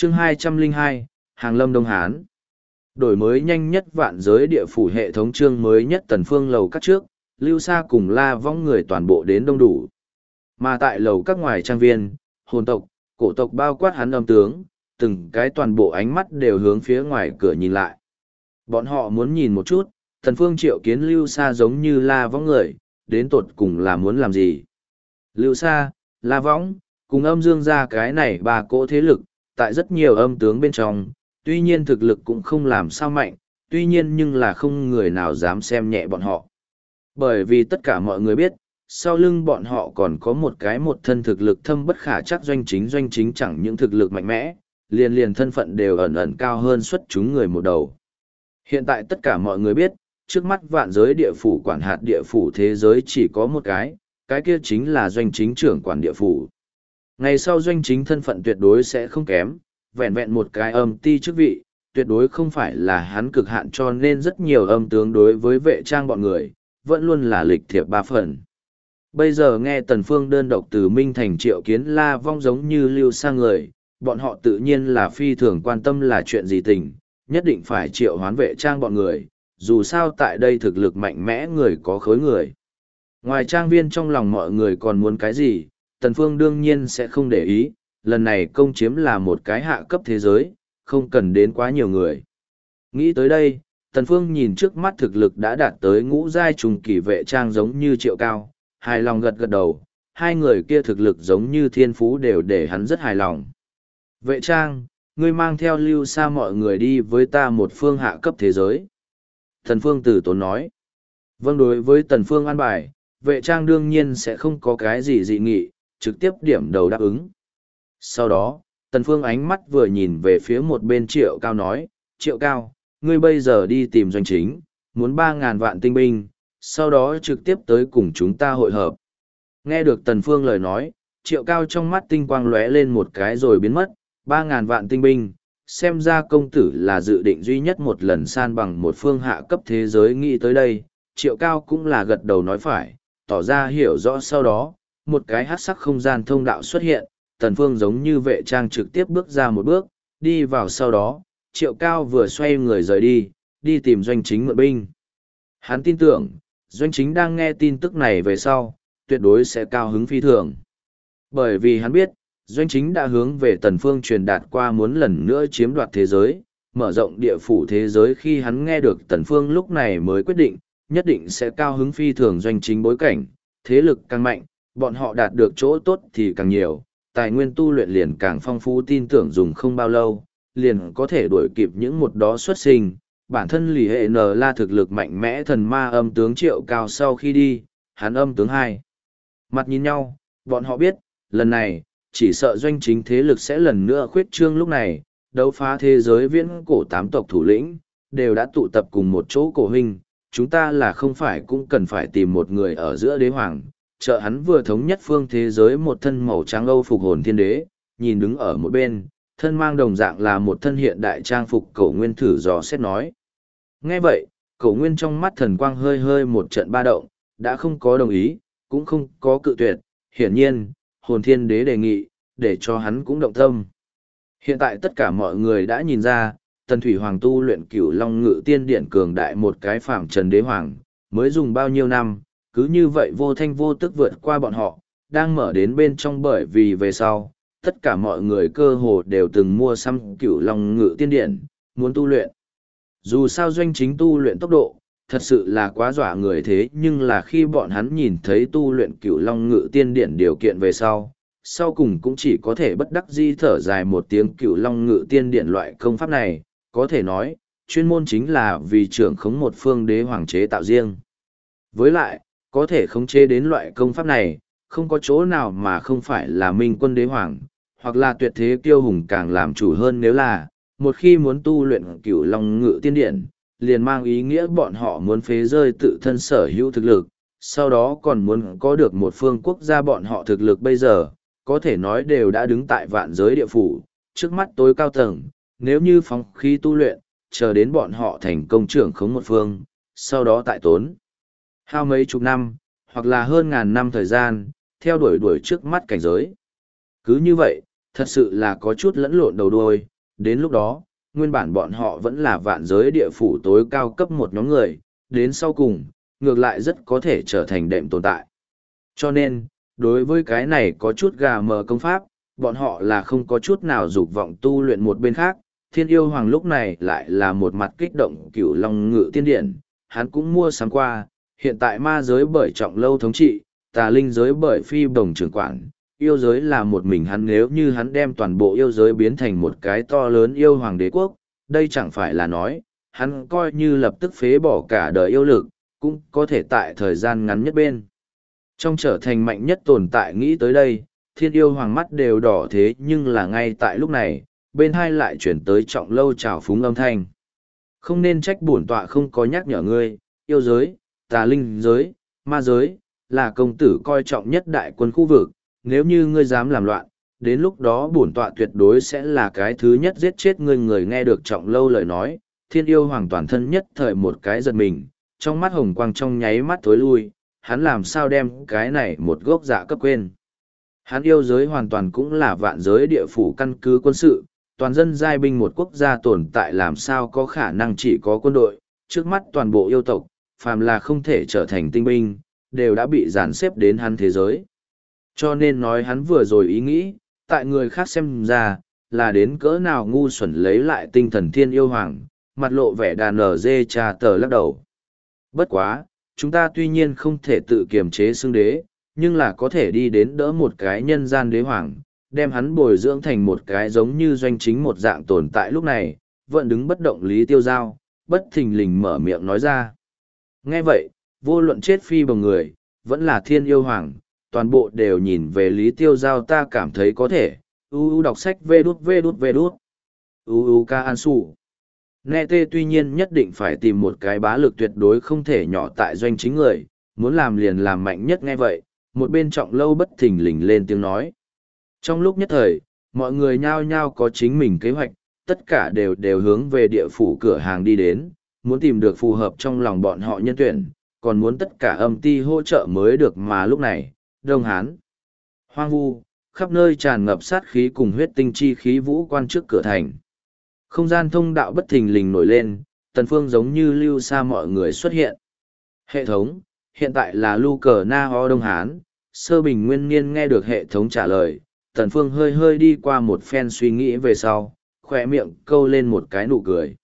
Chương 202, Hàng Lâm Đông Hán. Đổi mới nhanh nhất vạn giới địa phủ hệ thống chương mới nhất Tần Phương lầu các trước, Lưu Sa cùng La Vong người toàn bộ đến đông đủ. Mà tại lầu các ngoài trang viên, hồn tộc, cổ tộc bao quát hắn âm tướng, từng cái toàn bộ ánh mắt đều hướng phía ngoài cửa nhìn lại. Bọn họ muốn nhìn một chút, Tần Phương triệu kiến Lưu Sa giống như La Vong người, đến tột cùng là muốn làm gì. Lưu Sa, La Vong, cùng âm dương ra cái này ba cỗ thế lực, tại rất nhiều âm tướng bên trong, tuy nhiên thực lực cũng không làm sao mạnh, tuy nhiên nhưng là không người nào dám xem nhẹ bọn họ. Bởi vì tất cả mọi người biết, sau lưng bọn họ còn có một thân thực lực thâm bất khả chắc doanh chính chẳng những thực lực mạnh mẽ, liền thân phận đều ẩn ẩn cao hơn xuất chúng người một đầu. Hiện tại tất cả mọi người biết, trước mắt vạn giới địa phủ quản hạt địa phủ thế giới chỉ có một cái kia chính là doanh chính trưởng quản địa phủ. Ngày sau doanh chính thân phận tuyệt đối sẽ không kém, vẹn vẹn một cái âm ti chức vị, tuyệt đối không phải là hắn cực hạn cho nên rất nhiều âm tướng đối với vệ trang bọn người, vẫn luôn là lịch thiệp ba phần. Bây giờ nghe Tần Phương đơn độc từ Minh Thành triệu kiến La Vong giống như Lưu Sa người, bọn họ tự nhiên là phi thường quan tâm là chuyện gì tình, nhất định phải triệu hoán vệ trang bọn người, dù sao tại đây thực lực mạnh mẽ người có khối người. Ngoài trang viên trong lòng mọi người còn muốn cái gì, Tần Phương đương nhiên sẽ không để ý, lần này công chiếm là một cái hạ cấp thế giới, không cần đến quá nhiều người. Nghĩ tới đây, Tần Phương nhìn trước mắt thực lực đã đạt tới ngũ giai trùng kỳ vệ trang giống như Triệu Cao, hài lòng gật gật đầu, hai người kia thực lực giống như thiên phú đều để hắn rất hài lòng. Vệ trang, ngươi mang theo Lưu Sa mọi người đi với ta một phương hạ cấp thế giới. Tần Phương từ tốn nói. Vâng, đối với Tần Phương an bài, vệ trang đương nhiên sẽ không có cái gì dị nghị, trực tiếp điểm đầu đáp ứng. Sau đó, Tần Phương ánh mắt vừa nhìn về phía một bên Triệu Cao nói, Triệu Cao, ngươi bây giờ đi tìm doanh chính, muốn 3.000 vạn tinh binh, sau đó trực tiếp tới cùng chúng ta hội hợp. Nghe được Tần Phương lời nói, Triệu Cao trong mắt tinh quang lóe lên một cái rồi biến mất, 3.000 vạn tinh binh, xem ra công tử là dự định duy nhất một lần san bằng một phương hạ cấp thế giới. Nghĩ tới đây, Triệu Cao cũng là gật đầu nói phải, tỏ ra hiểu rõ. Sau đó, một cái hắc sắc không gian thông đạo xuất hiện, Tần Phương giống như vệ trang trực tiếp bước ra một bước, đi vào. Sau đó, Triệu Cao vừa xoay người rời đi, đi tìm doanh chính mượn binh. Hắn tin tưởng, doanh chính đang nghe tin tức này về sau, tuyệt đối sẽ cao hứng phi thường. Bởi vì hắn biết, doanh chính đã hướng về Tần Phương truyền đạt qua muốn lần nữa chiếm đoạt thế giới, mở rộng địa phủ thế giới. Khi hắn nghe được Tần Phương lúc này mới quyết định, nhất định sẽ cao hứng phi thường. Doanh chính bối cảnh, thế lực càng mạnh, bọn họ đạt được chỗ tốt thì càng nhiều, tài nguyên tu luyện liền càng phong phú. Tin tưởng dùng không bao lâu, liền có thể đuổi kịp những một đó xuất sinh. Bản thân Lý Hệ N La thực lực mạnh mẽ thần ma âm tướng Triệu Cao sau khi đi, hắn âm tướng hai mặt nhìn nhau, bọn họ biết, lần này, chỉ sợ doanh chính thế lực sẽ lần nữa khuyết trương. Lúc này, đấu phá thế giới viễn cổ 8 tộc thủ lĩnh, đều đã tụ tập cùng một chỗ. Cổ huynh, chúng ta là không phải cũng cần phải tìm một người ở giữa đế hoàng, trợ hắn vừa thống nhất phương thế giới. Một thân màu trắng Âu phục hồn thiên đế, nhìn đứng ở một bên, thân mang đồng dạng là một thân hiện đại trang phục Cổ Nguyên thử dò xét nói. Nghe vậy, Cổ Nguyên trong mắt thần quang hơi hơi một trận ba động, đã không có đồng ý, cũng không có cự tuyệt. Hiển nhiên, hồn thiên đế đề nghị, để cho hắn cũng động tâm. Hiện tại tất cả mọi người đã nhìn ra, Tần Thủy Hoàng tu luyện Cửu Long Ngự Tiên Điện cường đại một cái phàm trần đế hoàng, mới dùng bao nhiêu năm, cứ như vậy vô thanh vô tức vượt qua bọn họ, đang mở đến bên trong. Bởi vì về sau, tất cả mọi người cơ hồ đều từng mua xăm Cửu Long Ngự Tiên Điện, muốn tu luyện. Dù sao doanh chính tu luyện tốc độ, thật sự là quá dọa người. Thế nhưng là khi bọn hắn nhìn thấy tu luyện Cửu Long Ngự Tiên Điện điều kiện về sau cùng cũng chỉ có thể bất đắc dĩ thở dài một tiếng. Cửu Long Ngự Tiên Điện loại công pháp này, có thể nói, chuyên môn chính là vì trưởng khống một phương đế hoàng chế tạo riêng. Với lại, có thể khống chế đến loại công pháp này, không có chỗ nào mà không phải là minh quân đế hoàng, hoặc là tuyệt thế kiêu hùng càng làm chủ hơn. Nếu là, một khi muốn tu luyện Cửu Long Ngự Tiên Điện, liền mang ý nghĩa bọn họ muốn phế rơi tự thân sở hữu thực lực, sau đó còn muốn có được một phương quốc gia. Bọn họ thực lực bây giờ, có thể nói đều đã đứng tại vạn giới địa phủ, trước mắt tối cao tầng. Nếu như phóng khí tu luyện, chờ đến bọn họ thành công trưởng khống một phương, sau đó tại tốn hao mấy chục năm, hoặc là hơn ngàn năm thời gian, theo đuổi trước mắt cảnh giới. Cứ như vậy, thật sự là có chút lẫn lộn đầu đuôi. Đến lúc đó, nguyên bản bọn họ vẫn là vạn giới địa phủ tối cao cấp một nhóm người, đến sau cùng, ngược lại rất có thể trở thành đệm tồn tại. Cho nên, đối với cái này có chút gà mờ công pháp, bọn họ là không có chút nào dục vọng tu luyện một bên khác. Thiên yêu hoàng lúc này lại là một mặt kích động cửu long ngự tiên điện, hắn cũng mua sắm qua, hiện tại ma giới bởi trọng lâu thống trị, tà linh giới bởi phi bồng trưởng quản, yêu giới là một mình hắn, nếu như hắn đem toàn bộ yêu giới biến thành một cái to lớn yêu hoàng đế quốc, đây chẳng phải là nói, hắn coi như lập tức phế bỏ cả đời yêu lực, cũng có thể tại thời gian ngắn nhất bên. Trong trở thành mạnh nhất tồn tại, nghĩ tới đây, thiên yêu hoàng mắt đều đỏ, thế nhưng là ngay tại lúc này, bên hai lại chuyển tới trọng lâu trào phúng âm thanh. Không nên trách bổn tọa không có nhắc nhở ngươi, yêu giới, tà linh giới, ma giới, là công tử coi trọng nhất đại quân khu vực, nếu như ngươi dám làm loạn, đến lúc đó bổn tọa tuyệt đối sẽ là cái thứ nhất giết chết ngươi. Người nghe được trọng lâu lời nói, thiên yêu hoàng toàn thân nhất thời một cái giật mình, trong mắt hồng quang trong nháy mắt tối lui, hắn làm sao đem cái này một gốc dạ cấp quên. Hắn yêu giới hoàn toàn cũng là vạn giới địa phủ căn cứ quân sự, toàn dân giai binh một quốc gia tồn tại làm sao có khả năng chỉ có quân đội, trước mắt toàn bộ yêu tộc, phàm là không thể trở thành tinh binh, đều đã bị dàn xếp đến hắn thế giới. Cho nên nói hắn vừa rồi ý nghĩ, tại người khác xem ra, là đến cỡ nào ngu xuẩn. Lấy lại tinh thần thiên yêu hoàng, mặt lộ vẻ đàn ở dê trà tờ lắc đầu. Bất quá, chúng ta tuy nhiên không thể tự kiềm chế xưng đế, nhưng là có thể đi đến đỡ một cái nhân gian đế hoàng, đem hắn bồi dưỡng thành một cái giống như doanh chính một dạng tồn tại. Lúc này, vẫn đứng bất động Lý Tiêu Giao, bất thình lình mở miệng nói ra. Nghe vậy, vô luận chết phi bằng người, vẫn là thiên yêu hoàng, toàn bộ đều nhìn về Lý Tiêu Giao. Ta cảm thấy có thể, đọc sách vê đút. Ca An Sủ. Nghe tê tuy nhiên nhất định phải tìm một cái bá lực tuyệt đối không thể nhỏ tại doanh chính người, muốn làm liền làm mạnh nhất. Nghe vậy, một bên trọng lâu bất thình lình lên tiếng nói. Trong lúc nhất thời, mọi người nhao nhao có chính mình kế hoạch, tất cả đều hướng về địa phủ cửa hàng đi đến, muốn tìm được phù hợp trong lòng bọn họ nhân tuyển, còn muốn tất cả âm ti hỗ trợ mới được. Mà lúc này, Đông Hán, hoang vu, khắp nơi tràn ngập sát khí cùng huyết tinh chi khí vũ quan trước cửa thành. Không gian thông đạo bất thình lình nổi lên, Tần Phương giống như lưu xa mọi người xuất hiện. Hệ thống, hiện tại là Lu Cờ Na Ho Đông Hán. Sơ Bình Nguyên Niên nghe được hệ thống trả lời, Tần Phương hơi hơi đi qua một phen suy nghĩ về sau, khỏe miệng câu lên một cái nụ cười.